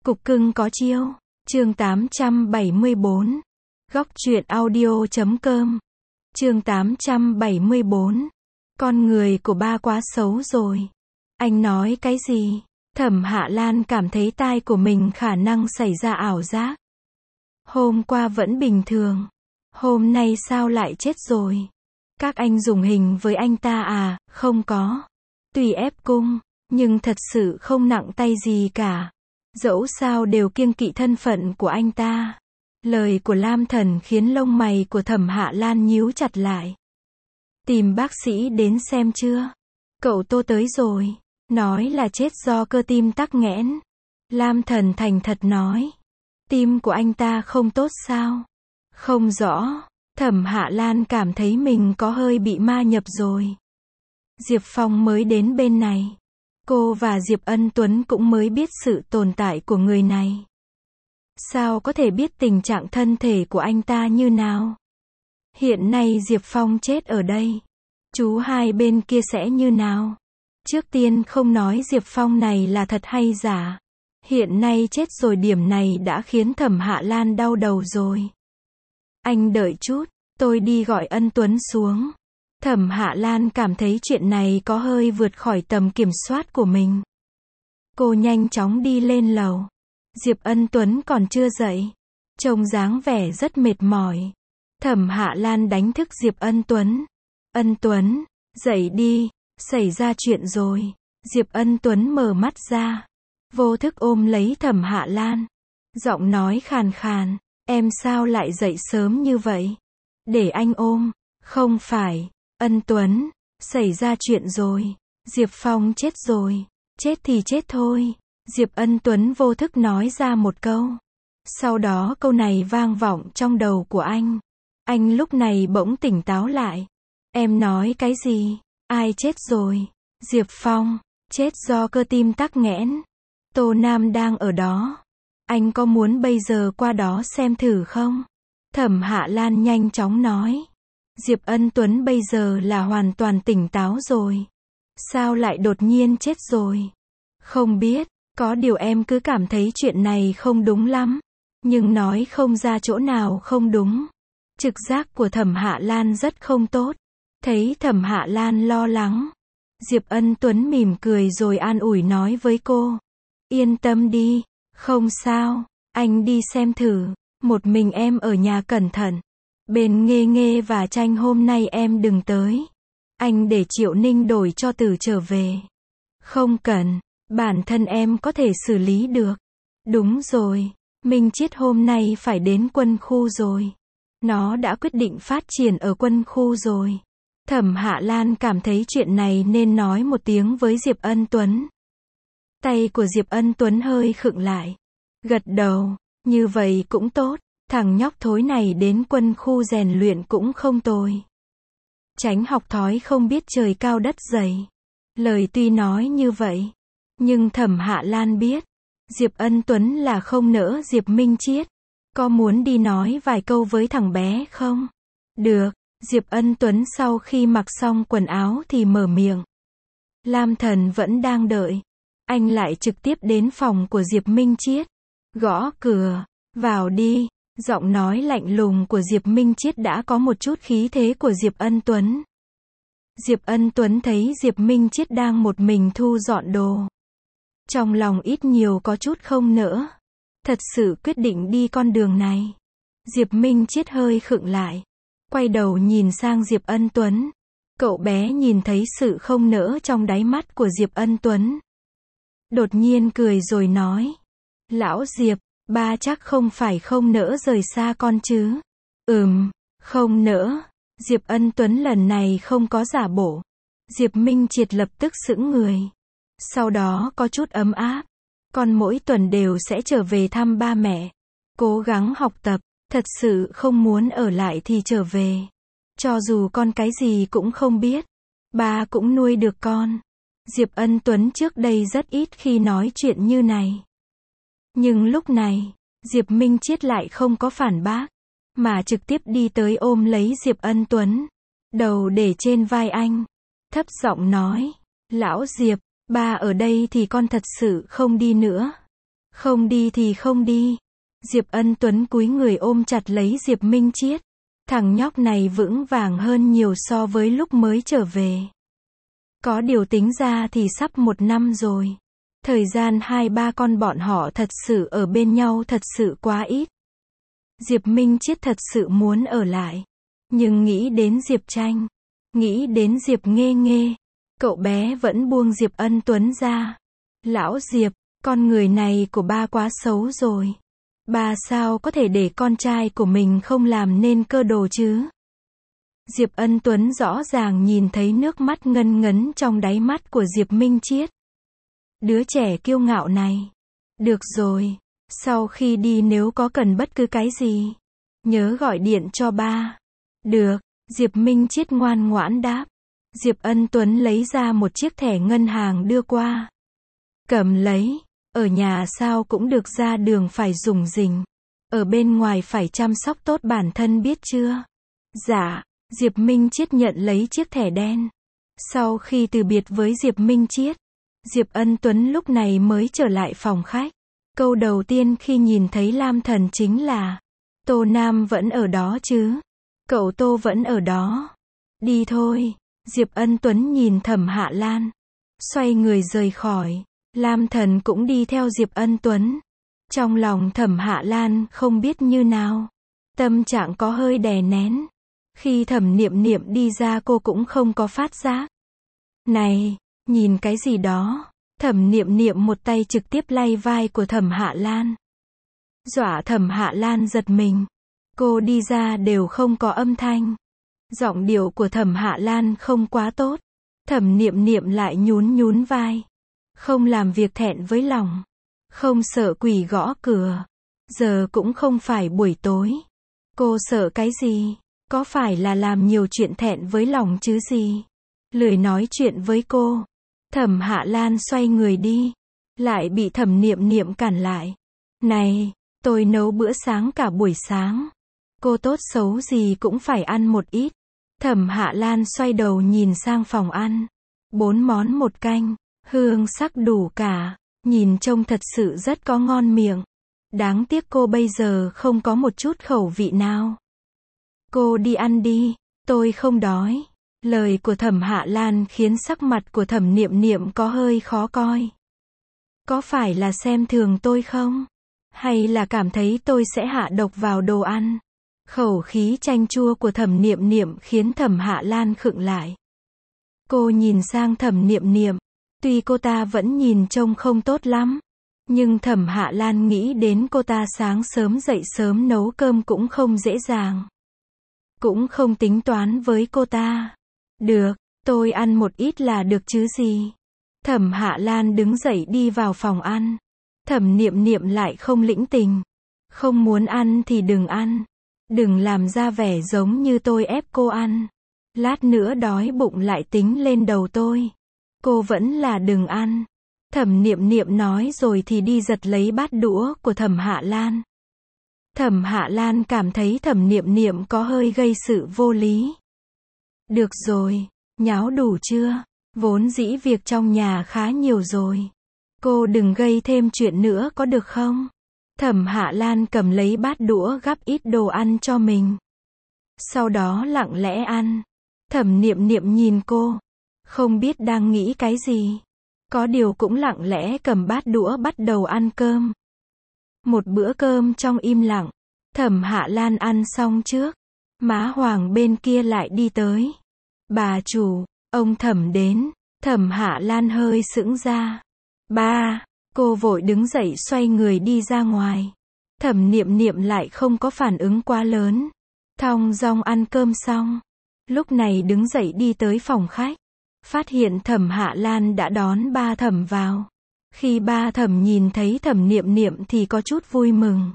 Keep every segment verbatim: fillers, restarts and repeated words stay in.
Cục cưng có chiêu. Chương tám trăm bảy mươi bốn. Góc truyện audio chấm com. Chương tám trăm bảy mươi bốn. Con người của ba quá xấu rồi. Anh nói cái gì? Thẩm Hạ Lan cảm thấy tai của mình khả năng xảy ra ảo giác. Hôm qua vẫn bình thường. Hôm nay sao lại chết rồi? Các anh dùng hình với anh ta à? Không có. Tùy ép cung, nhưng thật sự không nặng tay gì cả. Dẫu sao đều kiêng kỵ thân phận của anh ta. Lời của Lam Thần khiến lông mày của Thẩm Hạ Lan nhíu chặt lại. Tìm bác sĩ đến xem chưa? Cậu Tô tới rồi. Nói là chết do cơ tim tắc nghẽn. Lam Thần thành thật nói. Tim của anh ta không tốt sao? Không rõ. Thẩm Hạ Lan cảm thấy mình có hơi bị ma nhập rồi. Diệp Phong mới đến bên này. Cô và Diệp Ân Tuấn cũng mới biết sự tồn tại của người này. Sao có thể biết tình trạng thân thể của anh ta như nào? Hiện nay Diệp Phong chết ở đây. Chú hai bên kia sẽ như nào? Trước tiên không nói Diệp Phong này là thật hay giả. Hiện nay chết rồi, điểm này đã khiến Thẩm Hạ Lan đau đầu rồi. Anh đợi chút, tôi đi gọi Ân Tuấn xuống. Thẩm Hạ Lan cảm thấy chuyện này có hơi vượt khỏi tầm kiểm soát của mình. Cô nhanh chóng đi lên lầu. Diệp Ân Tuấn còn chưa dậy. Trông dáng vẻ rất mệt mỏi. Thẩm Hạ Lan đánh thức Diệp Ân Tuấn. Ân Tuấn, dậy đi, xảy ra chuyện rồi. Diệp Ân Tuấn mở mắt ra. Vô thức ôm lấy Thẩm Hạ Lan. Giọng nói khàn khàn. Em sao lại dậy sớm như vậy? Để anh ôm. Không phải. Ân Tuấn, xảy ra chuyện rồi. Diệp Phong chết rồi. Chết thì chết thôi. Diệp Ân Tuấn vô thức nói ra một câu. Sau đó câu này vang vọng trong đầu của anh. Anh lúc này bỗng tỉnh táo lại. Em nói cái gì? Ai chết rồi? Diệp Phong, chết do cơ tim tắc nghẽn. Tô Nam đang ở đó. Anh có muốn bây giờ qua đó xem thử không? Thẩm Hạ Lan nhanh chóng nói. Diệp Ân Tuấn bây giờ là hoàn toàn tỉnh táo rồi. Sao lại đột nhiên chết rồi? Không biết, có điều em cứ cảm thấy chuyện này không đúng lắm. Nhưng nói không ra chỗ nào không đúng. Trực giác của Thẩm Hạ Lan rất không tốt. Thấy Thẩm Hạ Lan lo lắng. Diệp Ân Tuấn mỉm cười rồi an ủi nói với cô. Yên tâm đi, không sao, anh đi xem thử. Một mình em ở nhà cẩn thận. Bên Nghê Nghê và Tranh hôm nay em đừng tới. Anh để Triệu Ninh đổi cho Tử trở về. Không cần, bản thân em có thể xử lý được. Đúng rồi, Minh Chiết hôm nay phải đến quân khu rồi. Nó đã quyết định phát triển ở quân khu rồi. Thẩm Hạ Lan cảm thấy chuyện này nên nói một tiếng với Diệp Ân Tuấn. Tay của Diệp Ân Tuấn hơi khựng lại. Gật đầu, như vậy cũng tốt. Thằng nhóc thối này đến quân khu rèn luyện cũng không tồi. Tránh học thói không biết trời cao đất dày. Lời tuy nói như vậy, nhưng Thẩm Hạ Lan biết, Diệp Ân Tuấn là không nỡ Diệp Minh Chiết. Có muốn đi nói vài câu với thằng bé không? Được, Diệp Ân Tuấn sau khi mặc xong quần áo thì mở miệng. Lam Thần vẫn đang đợi. Anh lại trực tiếp đến phòng của Diệp Minh Chiết. Gõ cửa, vào đi. Giọng nói lạnh lùng của Diệp Minh Chiết đã có một chút khí thế của Diệp Ân Tuấn. Diệp Ân Tuấn thấy Diệp Minh Chiết đang một mình thu dọn đồ. Trong lòng ít nhiều có chút không nỡ. Thật sự quyết định đi con đường này. Diệp Minh Chiết hơi khựng lại. Quay đầu nhìn sang Diệp Ân Tuấn. Cậu bé nhìn thấy sự không nỡ trong đáy mắt của Diệp Ân Tuấn. Đột nhiên cười rồi nói. Lão Diệp, ba chắc không phải không nỡ rời xa con chứ? Ừm, không nỡ. Diệp Ân Tuấn lần này không có giả bộ. Diệp Minh Triệt lập tức sững người. Sau đó có chút ấm áp. Con mỗi tuần đều sẽ trở về thăm ba mẹ. Cố gắng học tập, thật sự không muốn ở lại thì trở về. Cho dù con cái gì cũng không biết, ba cũng nuôi được con. Diệp Ân Tuấn trước đây rất ít khi nói chuyện như này. Nhưng lúc này, Diệp Minh Chiết lại không có phản bác, mà trực tiếp đi tới ôm lấy Diệp Ân Tuấn. Đầu để trên vai anh. Thấp giọng nói. Lão Diệp, ba ở đây thì con thật sự không đi nữa. Không đi thì không đi. Diệp Ân Tuấn cúi người ôm chặt lấy Diệp Minh Chiết. Thằng nhóc này vững vàng hơn nhiều so với lúc mới trở về. Có điều tính ra thì sắp một năm rồi. Thời gian hai ba con bọn họ thật sự ở bên nhau thật sự quá ít. Diệp Minh Chiết thật sự muốn ở lại. Nhưng nghĩ đến Diệp Tranh, nghĩ đến Diệp Nghê Nghê, cậu bé vẫn buông Diệp Ân Tuấn ra. Lão Diệp, con người này của ba quá xấu rồi. Ba sao có thể để con trai của mình không làm nên cơ đồ chứ? Diệp Ân Tuấn rõ ràng nhìn thấy nước mắt ngân ngấn trong đáy mắt của Diệp Minh Chiết. Đứa trẻ kiêu ngạo này. Được rồi, sau khi đi nếu có cần bất cứ cái gì, nhớ gọi điện cho ba. Được, Diệp Minh Chiết ngoan ngoãn đáp. Diệp Ân Tuấn lấy ra một chiếc thẻ ngân hàng đưa qua. Cầm lấy, ở nhà sao cũng được, ra đường phải dùng rình. Ở bên ngoài phải chăm sóc tốt bản thân biết chưa? Dạ, Diệp Minh Chiết nhận lấy chiếc thẻ đen. Sau khi từ biệt với Diệp Minh Chiết, Diệp Ân Tuấn lúc này mới trở lại phòng khách. Câu đầu tiên khi nhìn thấy Lam Thần chính là: Tô Nam vẫn ở đó chứ? Cậu Tô vẫn ở đó. Đi thôi. Diệp Ân Tuấn nhìn Thẩm Hạ Lan, xoay người rời khỏi. Lam Thần cũng đi theo Diệp Ân Tuấn. Trong lòng Thẩm Hạ Lan không biết như nào. Tâm trạng có hơi đè nén. Khi Thẩm Niệm Niệm đi ra cô cũng không có phát giác. Này, nhìn cái gì đó? Thẩm Niệm Niệm một tay trực tiếp lay vai của Thẩm Hạ Lan. Dọa Thẩm Hạ Lan giật mình. Cô đi ra đều không có âm thanh. Giọng điệu của Thẩm Hạ Lan không quá tốt. Thẩm Niệm Niệm lại nhún nhún vai. Không làm việc thẹn với lòng. Không sợ quỷ gõ cửa. Giờ cũng không phải buổi tối. Cô sợ cái gì? Có phải là làm nhiều chuyện thẹn với lòng chứ gì? Lười nói chuyện với cô. Thẩm Hạ Lan xoay người đi. Lại bị Thẩm Niệm Niệm cản lại. Này, tôi nấu bữa sáng cả buổi sáng. Cô tốt xấu gì cũng phải ăn một ít. Thẩm Hạ Lan xoay đầu nhìn sang phòng ăn. Bốn món một canh. Hương sắc đủ cả. Nhìn trông thật sự rất có ngon miệng. Đáng tiếc cô bây giờ không có một chút khẩu vị nào. Cô đi ăn đi. Tôi không đói. Lời của Thẩm Hạ Lan khiến sắc mặt của Thẩm Niệm Niệm có hơi khó coi. Có phải là xem thường tôi không? Hay là cảm thấy tôi sẽ hạ độc vào đồ ăn? Khẩu khí chanh chua của Thẩm Niệm Niệm khiến Thẩm Hạ Lan khựng lại. Cô nhìn sang Thẩm Niệm Niệm. Tuy cô ta vẫn nhìn trông không tốt lắm, nhưng Thẩm Hạ Lan nghĩ đến cô ta sáng sớm dậy sớm nấu cơm cũng không dễ dàng. Cũng không tính toán với cô ta. Được, tôi ăn một ít là được chứ gì. Thẩm Hạ Lan đứng dậy đi vào phòng ăn. Thẩm Niệm Niệm lại không lĩnh tình. Không muốn ăn thì đừng ăn. Đừng làm ra vẻ giống như tôi ép cô ăn. Lát nữa đói bụng lại tính lên đầu tôi. Cô vẫn là đừng ăn. Thẩm Niệm Niệm nói rồi thì đi giật lấy bát đũa của Thẩm Hạ Lan. Thẩm Hạ Lan cảm thấy Thẩm Niệm Niệm có hơi gây sự vô lý. Được rồi, nháo đủ chưa? Vốn dĩ việc trong nhà khá nhiều rồi. Cô đừng gây thêm chuyện nữa có được không? Thẩm Hạ Lan cầm lấy bát đũa gắp ít đồ ăn cho mình. Sau đó lặng lẽ ăn. Thẩm Niệm Niệm nhìn cô. Không biết đang nghĩ cái gì. Có điều cũng lặng lẽ cầm bát đũa bắt đầu ăn cơm. Một bữa cơm trong im lặng. Thẩm Hạ Lan ăn xong trước. Má Hoàng bên kia lại đi tới. Bà chủ, ông Thẩm đến. Thẩm Hạ Lan hơi sững ra. Ba, cô vội đứng dậy xoay người đi ra ngoài. Thẩm Niệm Niệm lại không có phản ứng quá lớn. Thong dong ăn cơm xong. Lúc này đứng dậy đi tới phòng khách. Phát hiện Thẩm Hạ Lan đã đón ba Thẩm vào. Khi ba Thẩm nhìn thấy Thẩm Niệm Niệm thì có chút vui mừng.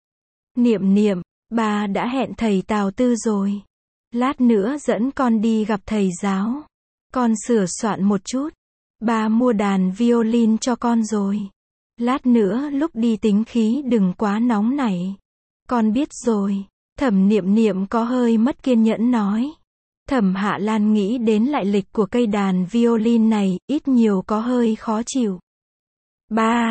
Niệm Niệm, ba đã hẹn thầy Tào Tư rồi. Lát nữa dẫn con đi gặp thầy giáo. Con sửa soạn một chút. Ba mua đàn violin cho con rồi. Lát nữa lúc đi tính khí đừng quá nóng nảy. Con biết rồi. Thẩm Niệm Niệm có hơi mất kiên nhẫn nói. Thẩm Hạ Lan nghĩ đến lại lịch của cây đàn violin này, ít nhiều có hơi khó chịu. Ba,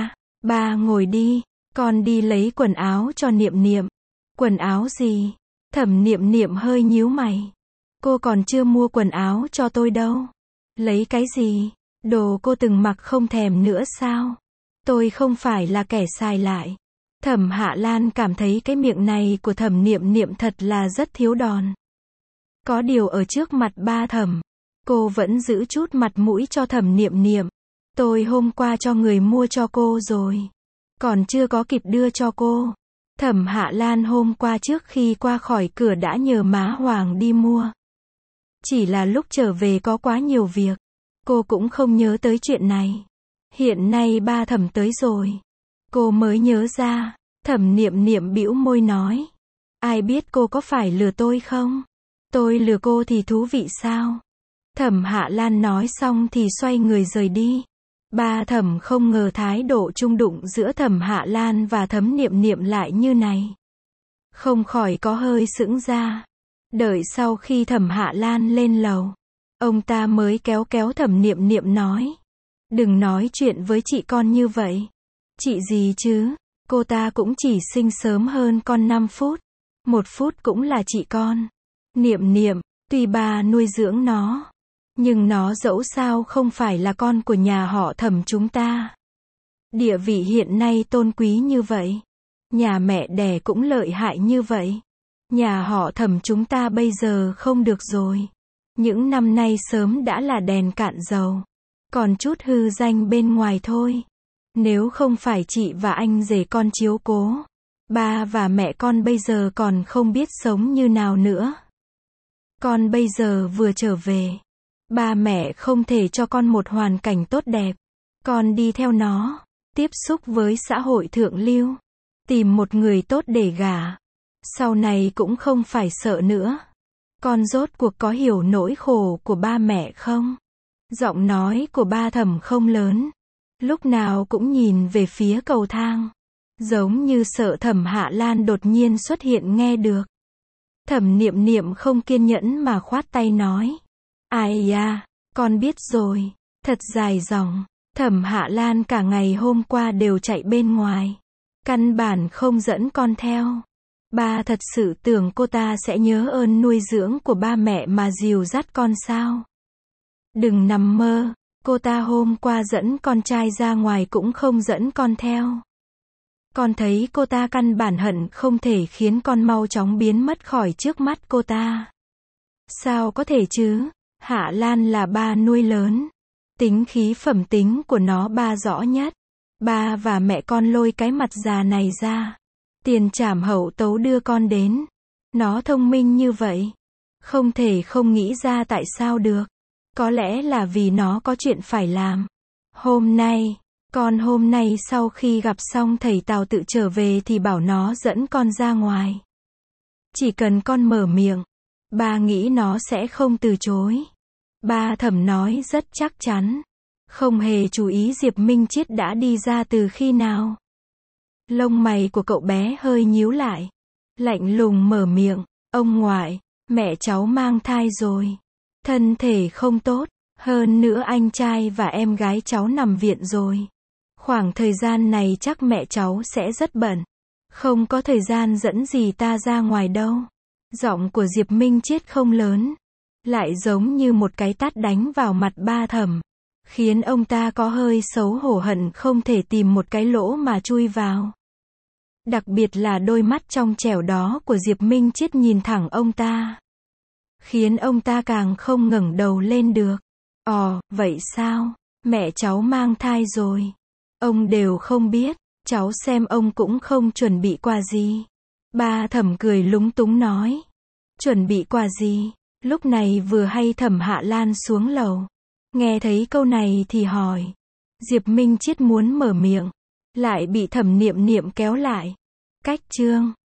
Ba ngồi đi, con đi lấy quần áo cho Niệm Niệm. Quần áo gì? Thẩm Niệm Niệm hơi nhíu mày. Cô còn chưa mua quần áo cho tôi đâu. Lấy cái gì? Đồ cô từng mặc không thèm nữa sao? Tôi không phải là kẻ xài lại. Thẩm Hạ Lan cảm thấy cái miệng này của Thẩm Niệm Niệm thật là rất thiếu đòn. Có điều ở trước mặt ba Thẩm, cô vẫn giữ chút mặt mũi cho Thẩm Niệm Niệm. Tôi hôm qua cho người mua cho cô rồi. Còn chưa có kịp đưa cho cô. Thẩm Hạ Lan hôm qua trước khi qua khỏi cửa đã nhờ má Hoàng đi mua. Chỉ là lúc trở về có quá nhiều việc. Cô cũng không nhớ tới chuyện này. Hiện nay ba Thẩm tới rồi. Cô mới nhớ ra. Thẩm Niệm Niệm bĩu môi nói. Ai biết cô có phải lừa tôi không? Tôi lừa cô thì thú vị sao? Thẩm Hạ Lan nói xong thì xoay người rời đi. Ba Thẩm không ngờ thái độ chung đụng giữa Thẩm Hạ Lan và Thẩm Niệm Niệm lại như này. Không khỏi có hơi sững ra. Đợi sau khi Thẩm Hạ Lan lên lầu, ông ta mới kéo kéo Thẩm Niệm Niệm nói. Đừng nói chuyện với chị con như vậy. Chị gì chứ? Cô ta cũng chỉ sinh sớm hơn con năm phút. Một phút cũng là chị con. Niệm Niệm, tuy bà nuôi dưỡng nó, nhưng nó dẫu sao không phải là con của nhà họ Thẩm chúng ta. Địa vị hiện nay tôn quý như vậy. Nhà mẹ đẻ cũng lợi hại như vậy. Nhà họ Thẩm chúng ta bây giờ không được rồi. Những năm nay sớm đã là đèn cạn dầu. Còn chút hư danh bên ngoài thôi. Nếu không phải chị và anh rể con chiếu cố, ba và mẹ con bây giờ còn không biết sống như nào nữa. Con bây giờ vừa trở về. Ba mẹ không thể cho con một hoàn cảnh tốt đẹp. Con đi theo nó, tiếp xúc với xã hội thượng lưu, tìm một người tốt để gả. Sau này cũng không phải sợ nữa. Con rốt cuộc có hiểu nỗi khổ của ba mẹ không? Giọng nói của ba Thẩm không lớn. Lúc nào cũng nhìn về phía cầu thang. Giống như sợ Thẩm Hạ Lan đột nhiên xuất hiện nghe được. Thẩm Niệm Niệm không kiên nhẫn mà khoát tay nói. Ai da, con biết rồi. Thật dài dòng. Thẩm Hạ Lan cả ngày hôm qua đều chạy bên ngoài. Căn bản không dẫn con theo. Ba thật sự tưởng cô ta sẽ nhớ ơn nuôi dưỡng của ba mẹ mà dìu dắt con sao? Đừng nằm mơ. Cô ta hôm qua dẫn con trai ra ngoài cũng không dẫn con theo. Con thấy cô ta căn bản hận không thể khiến con mau chóng biến mất khỏi trước mắt cô ta. Sao có thể chứ? Hạ Lan là ba nuôi lớn. Tính khí phẩm tính của nó ba rõ nhất. Ba và mẹ con lôi cái mặt già này ra. Tiền trảm hậu tấu đưa con đến. Nó thông minh như vậy. Không thể không nghĩ ra tại sao được. Có lẽ là vì nó có chuyện phải làm. Hôm nay, con hôm nay sau khi gặp xong thầy Tào tự trở về thì bảo nó dẫn con ra ngoài. Chỉ cần con mở miệng, ba nghĩ nó sẽ không từ chối. Ba Thẩm nói rất chắc chắn. Không hề chú ý Diệp Minh Chiết đã đi ra từ khi nào. Lông mày của cậu bé hơi nhíu lại. Lạnh lùng mở miệng. Ông ngoại, mẹ cháu mang thai rồi. Thân thể không tốt. Hơn nữa anh trai và em gái cháu nằm viện rồi. Khoảng thời gian này chắc mẹ cháu sẽ rất bận. Không có thời gian dẫn gì ta ra ngoài đâu. Giọng của Diệp Minh Chiết không lớn. Lại giống như một cái tát đánh vào mặt ba Thẩm. Khiến ông ta có hơi xấu hổ hận không thể tìm một cái lỗ mà chui vào. Đặc biệt là đôi mắt trong trẻo đó của Diệp Minh Chiết nhìn thẳng ông ta. Khiến ông ta càng không ngẩng đầu lên được. Ồ, vậy sao? Mẹ cháu mang thai rồi. Ông đều không biết. Cháu xem ông cũng không chuẩn bị quà gì. Ba Thẩm cười lúng túng nói. Chuẩn bị quà gì? Lúc này vừa hay Thẩm Hạ Lan xuống lầu. Nghe thấy câu này thì hỏi. Diệp Minh Chiết muốn mở miệng. Lại bị Thẩm Niệm Niệm kéo lại. Cách chương